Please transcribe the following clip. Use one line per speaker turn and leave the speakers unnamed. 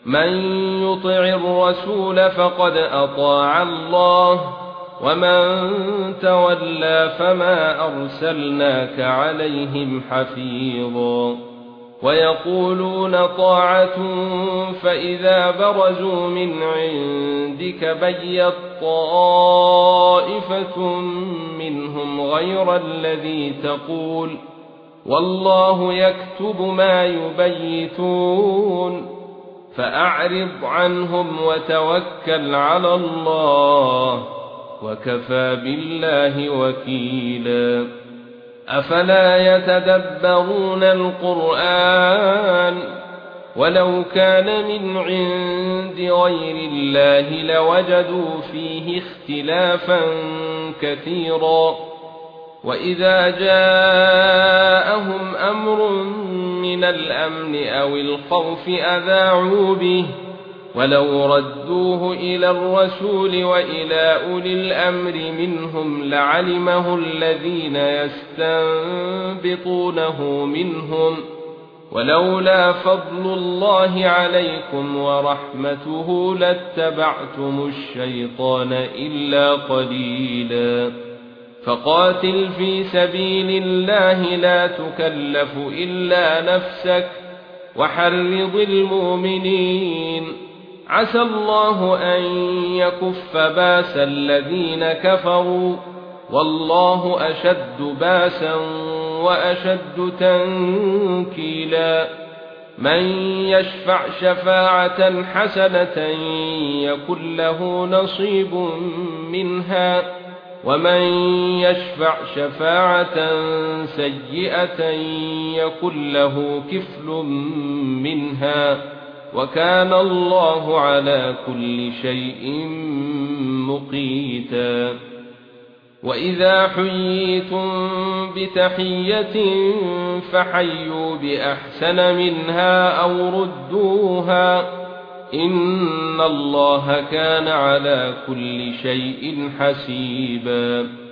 من يطع الرسول فقد أطاع الله ومن تولى فما أرسلناك عليهم حفيظا ويقولون طاعة فإذا برزوا من عندك بيت طائفة منهم غير الذي تقول والله يكتب ما يبيتون فأعرض عنهم وتوكل على الله وكفى بالله وكيلا أفلا يتدبرون القرآن ولو كان من عند غير الله لوجدوا فيه اختلافا كثيرا وإذا جاءهم أمر من الأمن أو الخوف أذاعوا به ولو ردوه إلى الرسول وإلى أولي الأمر منهم لعلمه الذين يستنبطونه منهم ولولا فضل الله عليكم ورحمته لاتبعتم الشيطان إلا قليلا فقاتل في سبيل الله لا تكلف إلا نفسك وحرض المؤمنين عسى الله أن يكف باس الذين كفروا والله أشد باسا وأشد تنكيلا من يشفع شفاعة حسنة يكن له نصيب منها ومن يشفع شفاعة سيئة يكن له كفل منها وكان الله على كل شيء مقيتا وإذا حييتم بتحية فحيوا بأحسن منها أو ردوها إن الله كان على كل شيء حسيبا